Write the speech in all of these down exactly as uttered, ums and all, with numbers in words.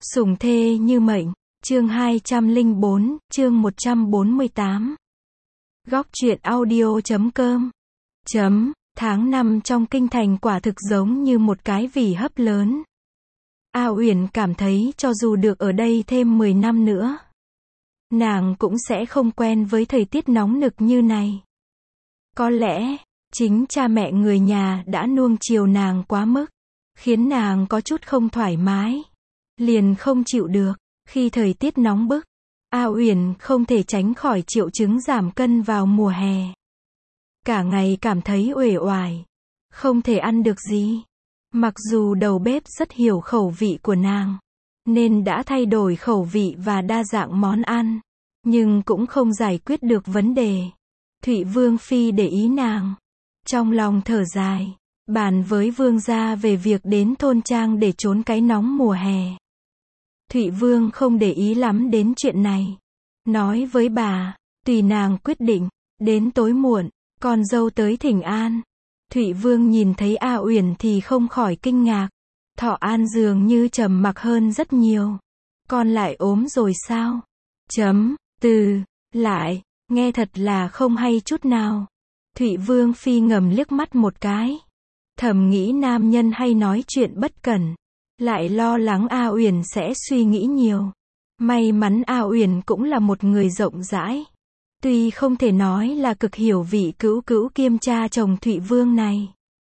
Sủng thê như mệnh, chương hai trăm lẻ bốn, chương một trăm bốn mươi tám. Góc truyện audio chấm com. Chấm, tháng năm trong kinh thành quả thực giống như một cái vỉ hấp lớn. A Uyển cảm thấy cho dù được ở đây thêm mười năm nữa, nàng cũng sẽ không quen với thời tiết nóng nực như này. Có lẽ, chính cha mẹ người nhà đã nuông chiều nàng quá mức, khiến nàng có chút không thoải mái, liền không chịu được. Khi thời tiết nóng bức, A Uyển không thể tránh khỏi triệu chứng giảm cân vào mùa hè. Cả ngày cảm thấy uể oải, không thể ăn được gì. Mặc dù đầu bếp rất hiểu khẩu vị của nàng, nên đã thay đổi khẩu vị và đa dạng món ăn, nhưng cũng không giải quyết được vấn đề. Thụy Vương phi để ý nàng, trong lòng thở dài, bàn với vương gia về việc đến thôn trang để trốn cái nóng mùa hè. Thụy Vương không để ý lắm đến chuyện này, nói với bà, tùy nàng quyết định. Đến tối muộn, con dâu tới thỉnh an. Thụy Vương nhìn thấy A Uyển thì không khỏi kinh ngạc. Thọ An dường như trầm mặc hơn rất nhiều. Con lại ốm rồi sao? Chấm, từ, lại, nghe thật là không hay chút nào. Thụy Vương phi ngầm liếc mắt một cái, thầm nghĩ nam nhân hay nói chuyện bất cẩn, lại lo lắng A Uyển sẽ suy nghĩ nhiều. May mắn A Uyển cũng là một người rộng rãi, tuy không thể nói là cực hiểu vị cữu cữu kiêm cha chồng Thụy Vương này,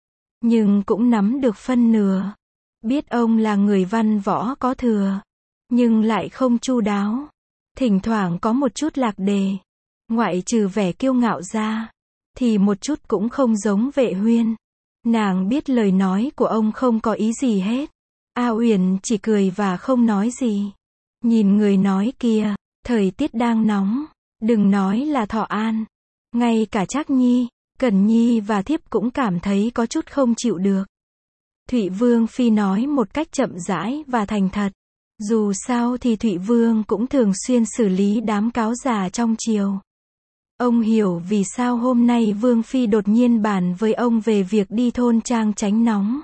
nhưng cũng nắm được phân nửa. Biết ông là người văn võ có thừa, nhưng lại không chu đáo, thỉnh thoảng có một chút lạc đề. Ngoại trừ vẻ kiêu ngạo ra, thì một chút cũng không giống Vệ Huyên. Nàng biết lời nói của ông không có ý gì hết. A Uyển chỉ cười và không nói gì. Nhìn người nói kia, thời tiết đang nóng, đừng nói là Thọ An, ngay cả Trác Nhi, Cẩn Nhi và thiếp cũng cảm thấy có chút không chịu được. Thụy Vương phi nói một cách chậm rãi và thành thật. Dù sao thì Thụy Vương cũng thường xuyên xử lý đám cáo già trong triều. Ông hiểu vì sao hôm nay Vương phi đột nhiên bàn với ông về việc đi thôn trang tránh nóng.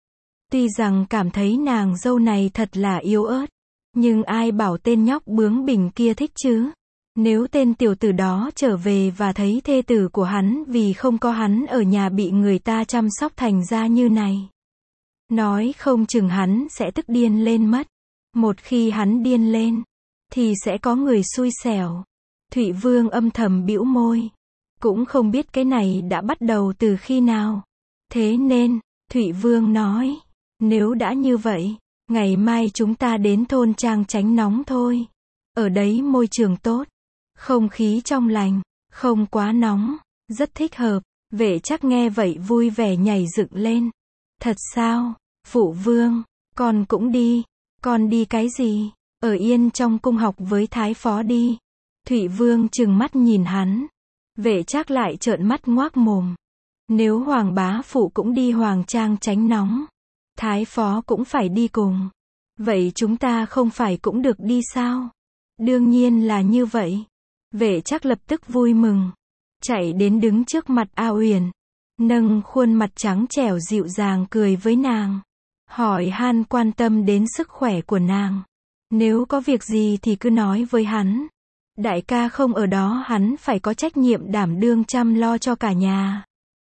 Tuy rằng cảm thấy nàng dâu này thật là yếu ớt, nhưng ai bảo tên nhóc bướng bỉnh kia thích chứ? Nếu tên tiểu tử đó trở về và thấy thê tử của hắn vì không có hắn ở nhà bị người ta chăm sóc thành ra như này, nói không chừng hắn sẽ tức điên lên mất. Một khi hắn điên lên, thì sẽ có người xui xẻo. Thụy Vương âm thầm bĩu môi, cũng không biết cái này đã bắt đầu từ khi nào. Thế nên, Thụy Vương nói, nếu đã như vậy, ngày mai chúng ta đến thôn trang tránh nóng thôi. Ở đấy môi trường tốt, không khí trong lành, không quá nóng, rất thích hợp. Vệ Trác nghe vậy vui vẻ nhảy dựng lên. Thật sao, phụ vương, con cũng đi. Con đi cái gì? Ở yên trong cung học với thái phó đi. Thụy Vương trừng mắt nhìn hắn. Vệ Trác lại trợn mắt ngoác mồm. Nếu Hoàng bá phụ cũng đi hoàng trang tránh nóng, thái phó cũng phải đi cùng, vậy chúng ta không phải cũng được đi sao? Đương nhiên là như vậy. Vệ Trác lập tức vui mừng, chạy đến đứng trước mặt A Uyển, nâng khuôn mặt trắng trẻo dịu dàng cười với nàng, hỏi han quan tâm đến sức khỏe của nàng. Nếu có việc gì thì cứ nói với hắn. Đại ca không ở đó hắn phải có trách nhiệm đảm đương chăm lo cho cả nhà.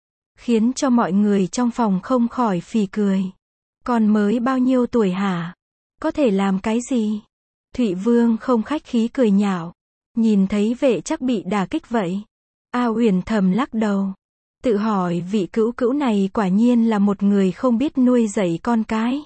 Khiến cho mọi người trong phòng không khỏi phì cười. Con mới bao nhiêu tuổi hả? Có thể làm cái gì? Thụy Vương không khách khí cười nhạo. Nhìn thấy Vệ Trác bị đả kích vậy, A Uyển thầm lắc đầu, tự hỏi vị cữu cữu này quả nhiên là một người không biết nuôi dạy con cái.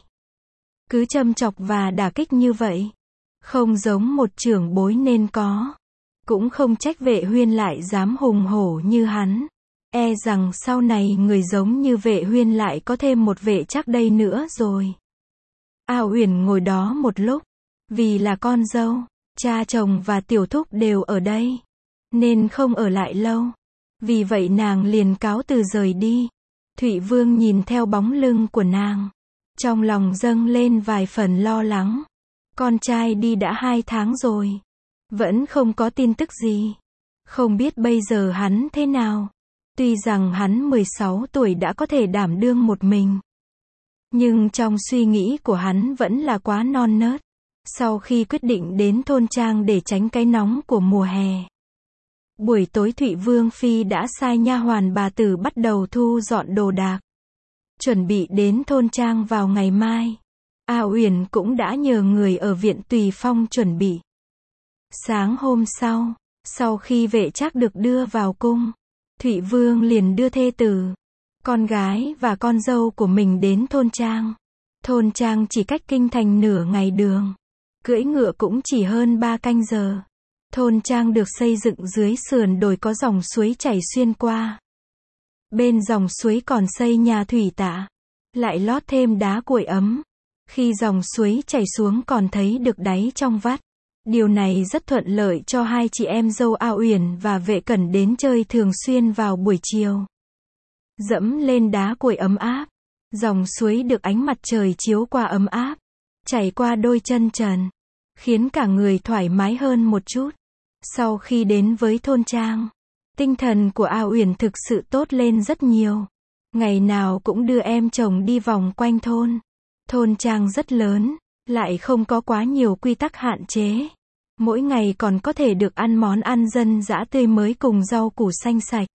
Cứ châm chọc và đả kích như vậy, không giống một trưởng bối nên có. Cũng không trách Vệ Huyên lại dám hùng hổ như hắn. E rằng sau này người giống như Vệ Huyên lại có thêm một Vệ Trác đây nữa rồi. A Uyển ngồi đó một lúc, vì là con dâu, cha chồng và tiểu thúc đều ở đây, nên không ở lại lâu. Vì vậy nàng liền cáo từ rời đi. Thụy Vương nhìn theo bóng lưng của nàng, trong lòng dâng lên vài phần lo lắng. Con trai đi đã hai tháng rồi, vẫn không có tin tức gì. Không biết bây giờ hắn thế nào. Tuy rằng hắn mười sáu tuổi đã có thể đảm đương một mình, nhưng trong suy nghĩ của hắn vẫn là quá non nớt. Sau khi quyết định đến thôn trang để tránh cái nóng của mùa hè, buổi tối Thụy Vương Phi đã sai nha hoàn bà tử bắt đầu thu dọn đồ đạc, chuẩn bị đến thôn trang vào ngày mai. A Uyển cũng đã nhờ người ở viện Tùy Phong chuẩn bị. Sáng hôm sau, sau khi Vệ Trác được đưa vào cung, Thụy Vương liền đưa thê tử, con gái và con dâu của mình đến thôn trang. Thôn trang chỉ cách kinh thành nửa ngày đường, cưỡi ngựa cũng chỉ hơn ba canh giờ. Thôn trang được xây dựng dưới sườn đồi có dòng suối chảy xuyên qua. Bên dòng suối còn xây nhà thủy tạ, lại lót thêm đá cuội ấm. Khi dòng suối chảy xuống còn thấy được đáy trong vắt. Điều này rất thuận lợi cho hai chị em dâu A Uyển và Vệ Cẩn đến chơi thường xuyên vào buổi chiều. Dẫm lên đá cuội ấm áp, dòng suối được ánh mặt trời chiếu qua ấm áp, chảy qua đôi chân trần, khiến cả người thoải mái hơn một chút. Sau khi đến với thôn trang, tinh thần của A Uyển thực sự tốt lên rất nhiều. Ngày nào cũng đưa em chồng đi vòng quanh thôn. Thôn trang rất lớn, lại không có quá nhiều quy tắc hạn chế. Mỗi ngày còn có thể được ăn món ăn dân dã tươi mới cùng rau củ xanh sạch.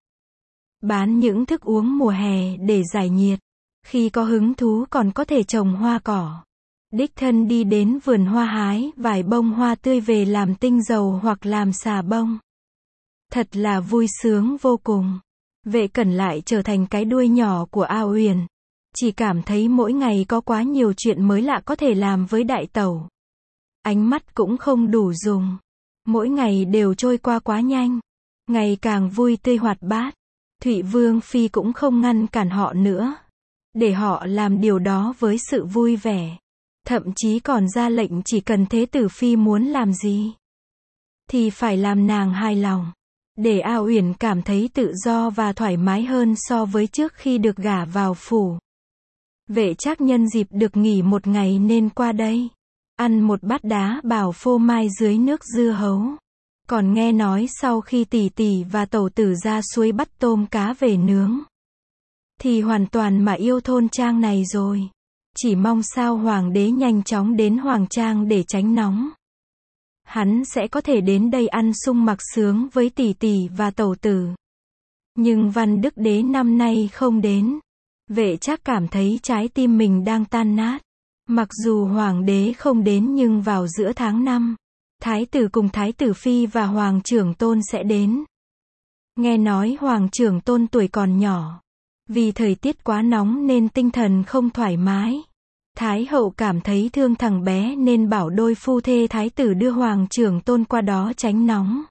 Bán những thức uống mùa hè để giải nhiệt. Khi có hứng thú còn có thể trồng hoa cỏ. Đích thân đi đến vườn hoa hái vài bông hoa tươi về làm tinh dầu hoặc làm xà bông. Thật là vui sướng vô cùng. Vệ Cẩn lại trở thành cái đuôi nhỏ của A Uyển. Chỉ cảm thấy mỗi ngày có quá nhiều chuyện mới lạ có thể làm với đại tẩu. Ánh mắt cũng không đủ dùng. Mỗi ngày đều trôi qua quá nhanh. Ngày càng vui tươi hoạt bát. Thụy Vương Phi cũng không ngăn cản họ nữa. Để họ làm điều đó với sự vui vẻ. Thậm chí còn ra lệnh chỉ cần Thế tử Phi muốn làm gì thì phải làm nàng hài lòng. Để A Uyển cảm thấy tự do và thoải mái hơn so với trước khi được gả vào phủ. Vệ Trác nhân dịp được nghỉ một ngày nên qua đây. Ăn một bát đá bào phô mai dưới nước dưa hấu. Còn nghe nói sau khi tỷ tỷ và tẩu tử ra suối bắt tôm cá về nướng, thì hoàn toàn mà yêu thôn trang này rồi. Chỉ mong sao hoàng đế nhanh chóng đến hoàng trang để tránh nóng. Hắn sẽ có thể đến đây ăn sung mặc sướng với tỷ tỷ và tẩu tử. Nhưng Văn Đức Đế năm nay không đến. Vệ Trác cảm thấy trái tim mình đang tan nát. Mặc dù hoàng đế không đến nhưng vào giữa tháng năm, thái tử cùng thái tử Phi và hoàng trưởng tôn sẽ đến. Nghe nói hoàng trưởng tôn tuổi còn nhỏ. Vì thời tiết quá nóng nên tinh thần không thoải mái. Thái hậu cảm thấy thương thằng bé nên bảo đôi phu thê thái tử đưa hoàng trưởng tôn qua đó tránh nóng.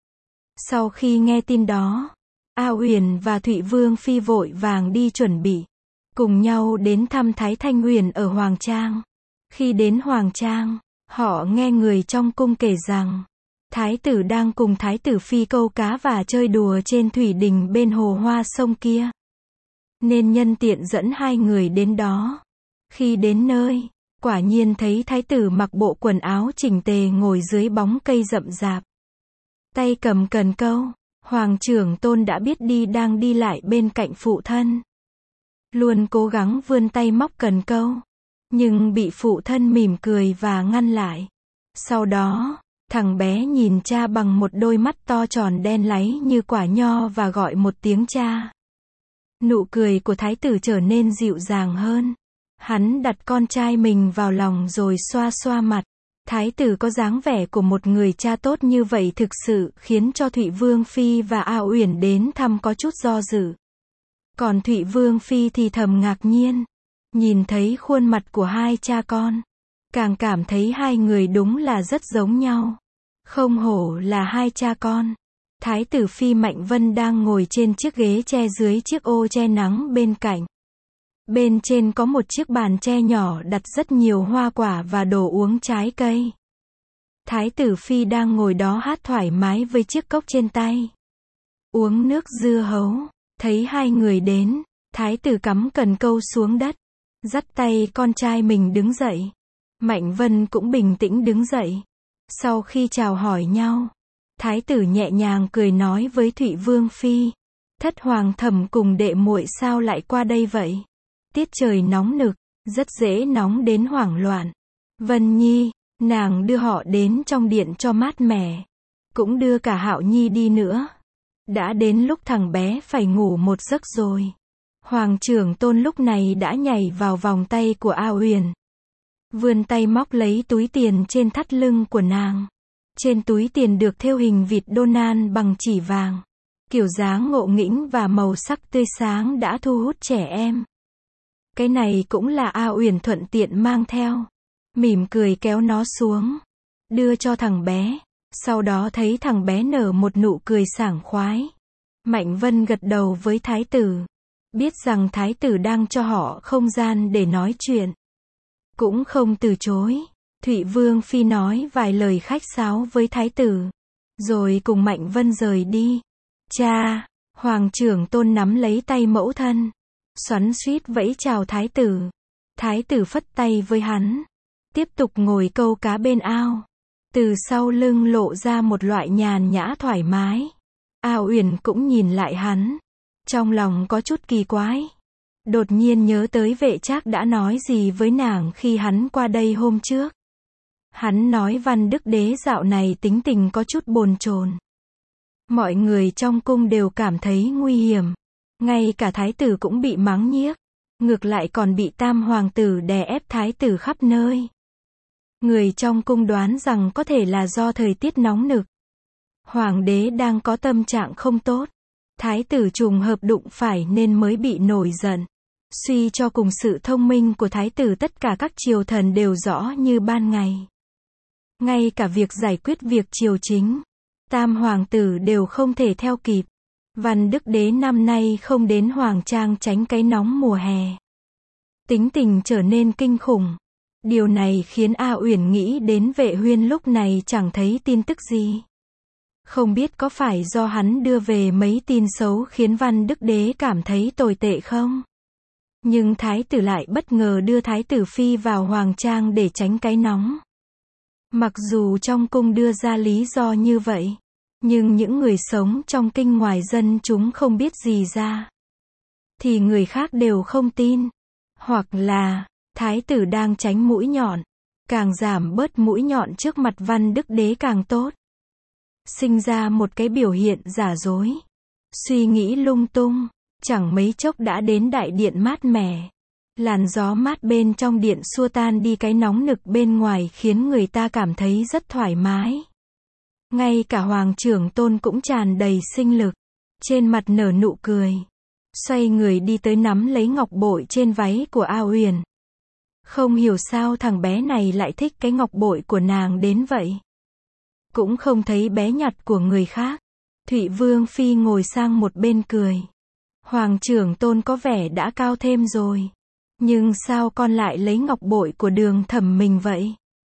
Sau khi nghe tin đó, A Uyển và Thụy Vương Phi vội vàng đi chuẩn bị. Cùng nhau đến thăm Thái Thanh Huyền ở Hoàng Trang. Khi đến Hoàng Trang, họ nghe người trong cung kể rằng, Thái tử đang cùng Thái tử Phi câu cá và chơi đùa trên thủy đình bên hồ hoa sông kia. Nên nhân tiện dẫn hai người đến đó. Khi đến nơi, quả nhiên thấy Thái tử mặc bộ quần áo chỉnh tề ngồi dưới bóng cây rậm rạp. Tay cầm cần câu, Hoàng trưởng tôn đã biết đi đang đi lại bên cạnh phụ thân. Luôn cố gắng vươn tay móc cần câu, nhưng bị phụ thân mỉm cười và ngăn lại. Sau đó, thằng bé nhìn cha bằng một đôi mắt to tròn đen láy như quả nho và gọi một tiếng cha. Nụ cười của thái tử trở nên dịu dàng hơn. Hắn đặt con trai mình vào lòng rồi xoa xoa mặt. Thái tử có dáng vẻ của một người cha tốt như vậy thực sự khiến cho Thụy Vương Phi và A Uyển đến thăm có chút do dự. Còn Thụy Vương Phi thì thầm ngạc nhiên. Nhìn thấy khuôn mặt của hai cha con, càng cảm thấy hai người đúng là rất giống nhau. Không hổ là hai cha con. Thái tử Phi Mạnh Vân đang ngồi trên chiếc ghế tre dưới chiếc ô che nắng bên cạnh. Bên trên có một chiếc bàn tre nhỏ đặt rất nhiều hoa quả và đồ uống trái cây. Thái tử Phi đang ngồi đó hát thoải mái với chiếc cốc trên tay. Uống nước dưa hấu. Thấy hai người đến, thái tử cắm cần câu xuống đất, dắt tay con trai mình đứng dậy. Mạnh Vân cũng bình tĩnh đứng dậy. Sau khi chào hỏi nhau, thái tử nhẹ nhàng cười nói với Thụy Vương Phi, thất hoàng thẩm cùng đệ muội sao lại qua đây vậy? Tiết trời nóng nực, rất dễ nóng đến hoảng loạn. Vân Nhi, Nàng đưa họ đến trong điện cho mát mẻ. Cũng đưa cả Hạo Nhi đi nữa. Đã đến lúc thằng bé phải ngủ một giấc rồi. Hoàng trưởng tôn lúc này đã nhảy vào vòng tay của A Uyển. Vươn tay móc lấy túi tiền trên thắt lưng của nàng. Trên túi tiền được thêu hình vịt Donald bằng chỉ vàng. Kiểu dáng ngộ nghĩnh và màu sắc tươi sáng đã thu hút trẻ em. Cái này cũng là A Uyển thuận tiện mang theo. Mỉm cười kéo nó xuống. Đưa cho thằng bé. Sau đó thấy thằng bé nở một nụ cười sảng khoái. Mạnh Vân gật đầu với thái tử. Biết rằng thái tử đang cho họ không gian để nói chuyện. Cũng không từ chối. Thụy Vương Phi nói vài lời khách sáo với thái tử. Rồi cùng Mạnh Vân rời đi. Cha, Hoàng trưởng tôn nắm lấy tay mẫu thân. Xoắn xuýt vẫy chào thái tử. Thái tử phất tay với hắn. Tiếp tục ngồi câu cá bên ao. Từ sau lưng lộ ra một loại nhàn nhã thoải mái. A Uyển cũng nhìn lại hắn. Trong lòng có chút kỳ quái. Đột nhiên nhớ tới Vệ Trác đã nói gì với nàng khi hắn qua đây hôm trước. Hắn nói Văn Đức Đế dạo này tính tình có chút bồn chồn. Mọi người trong cung đều cảm thấy nguy hiểm. Ngay cả thái tử cũng bị mắng nhiếc. Ngược lại còn bị tam hoàng tử đè ép thái tử khắp nơi. Người trong cung đoán rằng có thể là do thời tiết nóng nực. Hoàng đế đang có tâm trạng không tốt. Thái tử trùng hợp đụng phải nên mới bị nổi giận. Suy cho cùng sự thông minh của thái tử tất cả các triều thần đều rõ như ban ngày. Ngay cả việc giải quyết việc triều chính, tam hoàng tử đều không thể theo kịp. Văn Đức Đế năm nay không đến Hoàng Trang tránh cái nóng mùa hè. Tính tình trở nên kinh khủng. Điều này khiến A Uyển nghĩ đến Vệ Huyên lúc này chẳng thấy tin tức gì. Không biết có phải do hắn đưa về mấy tin xấu khiến Văn Đức Đế cảm thấy tồi tệ không? Nhưng thái tử lại bất ngờ đưa thái tử Phi vào Hoàng Trang để tránh cái nóng. Mặc dù trong cung đưa ra lý do như vậy, nhưng những người sống trong kinh ngoài dân chúng không biết gì ra. Thì người khác đều không tin. Hoặc là, thái tử đang tránh mũi nhọn. Càng giảm bớt mũi nhọn trước mặt Văn Đức Đế càng tốt. Sinh ra một cái biểu hiện giả dối. Suy nghĩ lung tung. Chẳng mấy chốc đã đến đại điện mát mẻ. Làn gió mát bên trong điện xua tan đi cái nóng nực bên ngoài khiến người ta cảm thấy rất thoải mái. Ngay cả Hoàng trưởng tôn cũng tràn đầy sinh lực. Trên mặt nở nụ cười. Xoay người đi tới nắm lấy ngọc bội trên váy của A Uyển. Không hiểu sao thằng bé này lại thích cái ngọc bội của nàng đến vậy. Cũng không thấy bé nhặt của người khác. Thụy Vương Phi ngồi sang một bên cười. Hoàng trưởng tôn có vẻ đã cao thêm rồi. Nhưng sao con lại lấy ngọc bội của Đường Thẩm mình vậy?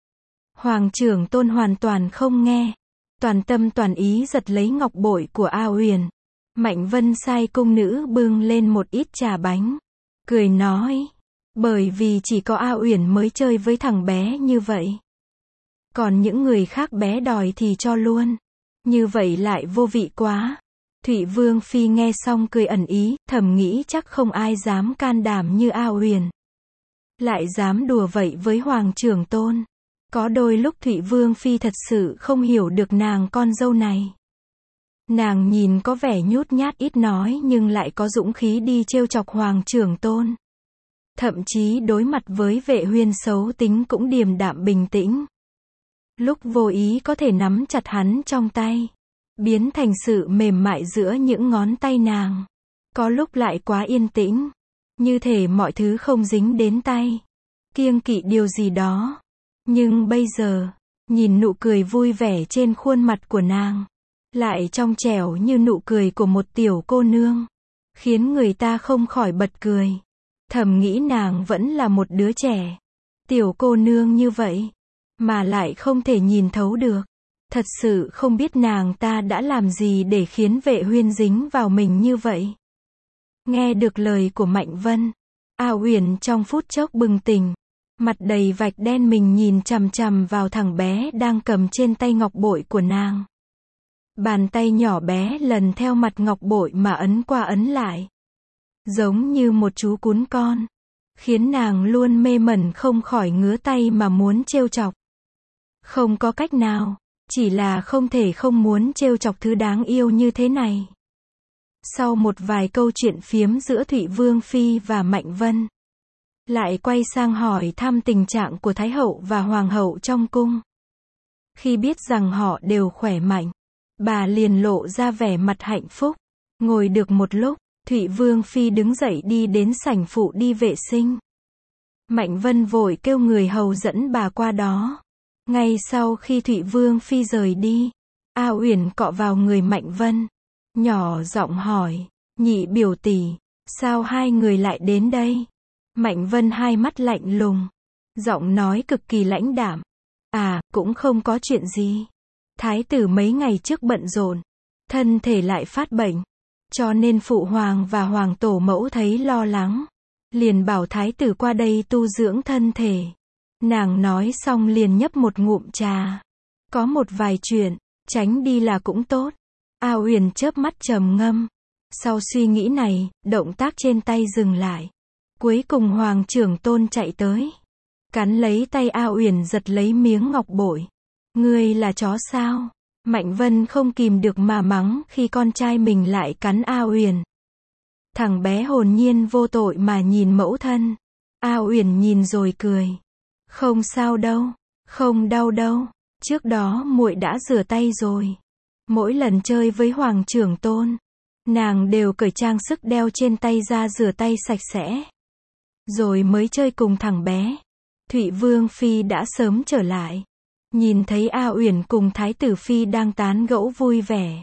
Hoàng trưởng tôn hoàn toàn không nghe. Toàn tâm toàn ý giật lấy ngọc bội của A Uyển. Mạnh Vân sai cung nữ bưng lên một ít trà bánh. Cười nói. Bởi vì chỉ có A Uyển mới chơi với thằng bé như vậy. Còn những người khác bé đòi thì cho luôn. Như vậy lại vô vị quá. Thụy Vương Phi nghe xong cười ẩn ý, thầm nghĩ chắc không ai dám can đảm như A Uyển. Lại dám đùa vậy với Hoàng trưởng tôn. Có đôi lúc Thụy Vương Phi thật sự không hiểu được nàng con dâu này. Nàng nhìn có vẻ nhút nhát ít nói nhưng lại có dũng khí đi trêu chọc Hoàng trưởng tôn. Thậm chí đối mặt với Vệ Huyên xấu tính cũng điềm đạm bình tĩnh. Lúc vô ý có thể nắm chặt hắn trong tay. Biến thành sự mềm mại giữa những ngón tay nàng. Có lúc lại quá yên tĩnh. Như thể mọi thứ không dính đến tay. Kiêng kỵ điều gì đó. Nhưng bây giờ, nhìn nụ cười vui vẻ trên khuôn mặt của nàng. Lại trong trẻo như nụ cười của một tiểu cô nương. Khiến người ta không khỏi bật cười. Thầm nghĩ nàng vẫn là một đứa trẻ. Tiểu cô nương như vậy. Mà lại không thể nhìn thấu được. Thật sự không biết nàng ta đã làm gì để khiến Vệ Huyên dính vào mình như vậy. Nghe được lời của Mạnh Vân, A Uyển trong phút chốc bừng tỉnh. Mặt đầy vạch đen mình nhìn chằm chằm vào thằng bé đang cầm trên tay ngọc bội của nàng. Bàn tay nhỏ bé lần theo mặt ngọc bội mà ấn qua ấn lại. Giống như một chú cún con. Khiến nàng luôn mê mẩn không khỏi ngứa tay mà muốn trêu chọc. Không có cách nào, chỉ là không thể không muốn trêu chọc thứ đáng yêu như thế này. Sau một vài câu chuyện phiếm giữa Thụy Vương Phi và Mạnh Vân, lại quay sang hỏi thăm tình trạng của Thái hậu và Hoàng hậu trong cung. Khi biết rằng họ đều khỏe mạnh, bà liền lộ ra vẻ mặt hạnh phúc. Ngồi được một lúc, Thụy Vương Phi đứng dậy đi đến sảnh phụ đi vệ sinh. Mạnh Vân vội kêu người hầu dẫn bà qua đó. Ngay sau khi Thụy Vương Phi rời đi, A Uyển cọ vào người Mạnh Vân, nhỏ giọng hỏi, nhị biểu tỷ, sao hai người lại đến đây? Mạnh Vân hai mắt lạnh lùng, giọng nói cực kỳ lãnh đạm, à, cũng không có chuyện gì. Thái tử mấy ngày trước bận rộn, thân thể lại phát bệnh, cho nên phụ hoàng và hoàng tổ mẫu thấy lo lắng, liền bảo thái tử qua đây tu dưỡng thân thể. Nàng nói xong liền nhấp một ngụm trà. Có một vài chuyện, tránh đi là cũng tốt. A Uyển chớp mắt trầm ngâm. Sau suy nghĩ này, động tác trên tay dừng lại. Cuối cùng Hoàng trưởng tôn chạy tới, cắn lấy tay A Uyển giật lấy miếng ngọc bội. Ngươi là chó sao? Mạnh Vân không kìm được mà mắng khi con trai mình lại cắn A Uyển. Thằng bé hồn nhiên vô tội mà nhìn mẫu thân. A Uyển nhìn rồi cười. Không sao đâu, không đau đâu, trước đó muội đã rửa tay rồi. Mỗi lần chơi với Hoàng trưởng tôn, nàng đều cởi trang sức đeo trên tay ra rửa tay sạch sẽ, rồi mới chơi cùng thằng bé. Thụy Vương Phi đã sớm trở lại, nhìn thấy A Uyển cùng Thái tử Phi đang tán gẫu vui vẻ,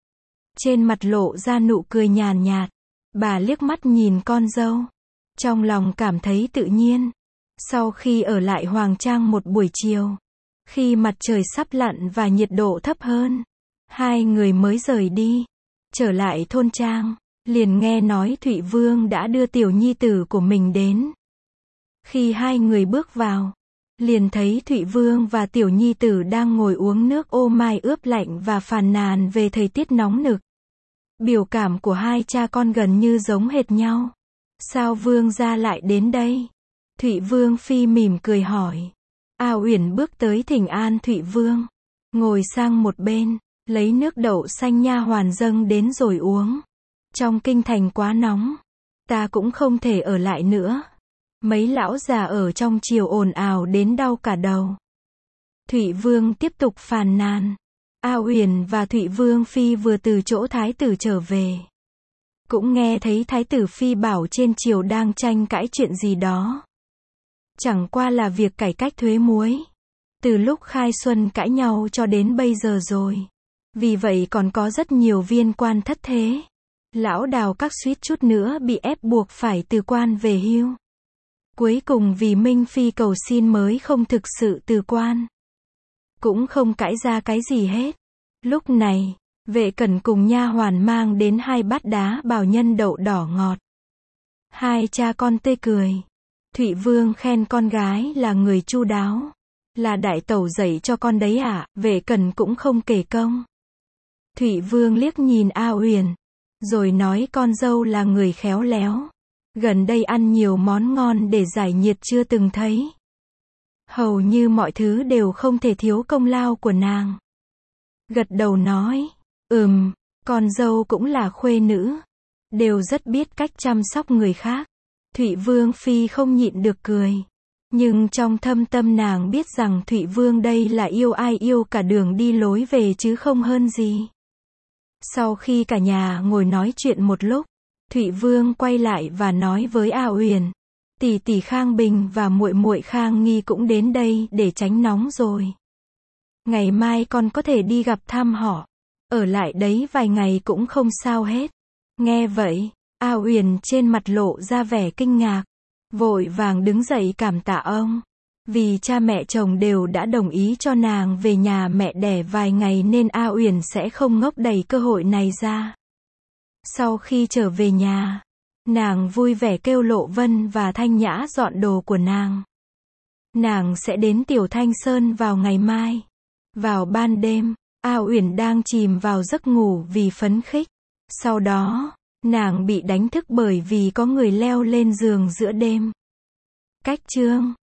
trên mặt lộ ra nụ cười nhàn nhạt. Bà liếc mắt nhìn con dâu, trong lòng cảm thấy tự nhiên. Sau khi ở lại Hoàng Trang một buổi chiều, khi mặt trời sắp lặn và nhiệt độ thấp hơn, hai người mới rời đi. Trở lại thôn trang, liền nghe nói Thụy Vương đã đưa tiểu nhi tử của mình đến. Khi hai người bước vào, liền thấy Thụy Vương và tiểu nhi tử đang ngồi uống nước ô mai ướp lạnh và phàn nàn về thời tiết nóng nực. Biểu cảm của hai cha con gần như giống hệt nhau. Sao Vương gia lại đến đây? Thụy Vương Phi mỉm cười hỏi. A Uyển bước tới thỉnh an Thụy Vương, ngồi sang một bên, lấy nước đậu xanh nha hoàn dâng đến rồi uống. Trong kinh thành quá nóng, ta cũng không thể ở lại nữa. Mấy lão già ở trong triều ồn ào đến đau cả đầu. Thụy Vương tiếp tục phàn nàn. A Uyển và Thụy Vương Phi vừa từ chỗ thái tử trở về, cũng nghe thấy thái tử Phi bảo trên triều đang tranh cãi chuyện gì đó. Chẳng qua là việc cải cách thuế muối. Từ lúc khai xuân cãi nhau cho đến bây giờ rồi. Vì vậy còn có rất nhiều viên quan thất thế. Lão Đào các suýt chút nữa bị ép buộc phải từ quan về hưu. Cuối cùng vì Minh Phi cầu xin mới không thực sự từ quan. Cũng không cãi ra cái gì hết. Lúc này, Vệ Cẩn cùng nha hoàn mang đến hai bát đá bào nhân đậu đỏ ngọt. Hai cha con tươi cười. Thụy Vương khen con gái là người chu đáo. Là đại tẩu dạy cho con đấy ạ, à? Vệ Cẩn cũng không kể công. Thụy Vương liếc nhìn A Uyển, rồi nói con dâu là người khéo léo. Gần đây ăn nhiều món ngon để giải nhiệt chưa từng thấy. Hầu như mọi thứ đều không thể thiếu công lao của nàng. Gật đầu nói, ừm, con dâu cũng là khuê nữ, đều rất biết cách chăm sóc người khác. Thụy Vương Phi không nhịn được cười. Nhưng trong thâm tâm nàng biết rằng Thụy Vương đây là yêu ai yêu cả đường đi lối về chứ không hơn gì. Sau khi cả nhà ngồi nói chuyện một lúc, Thụy Vương quay lại và nói với A Uyển, tỷ tỷ Khang Bình và muội muội Khang Nghi cũng đến đây để tránh nóng rồi. Ngày mai con có thể đi gặp thăm họ, ở lại đấy vài ngày cũng không sao hết. Nghe vậy, A Uyển trên mặt lộ ra vẻ kinh ngạc, vội vàng đứng dậy cảm tạ ông. Vì cha mẹ chồng đều đã đồng ý cho nàng về nhà mẹ đẻ vài ngày nên A Uyển sẽ không ngốc đẩy cơ hội này ra. Sau khi trở về nhà, nàng vui vẻ kêu Lộ Vân và Thanh Nhã dọn đồ của nàng. Nàng sẽ đến Tiểu Thanh Sơn vào ngày mai. Vào ban đêm, A Uyển đang chìm vào giấc ngủ vì phấn khích. Sau đó, nàng bị đánh thức bởi vì có người leo lên giường giữa đêm. Cách chương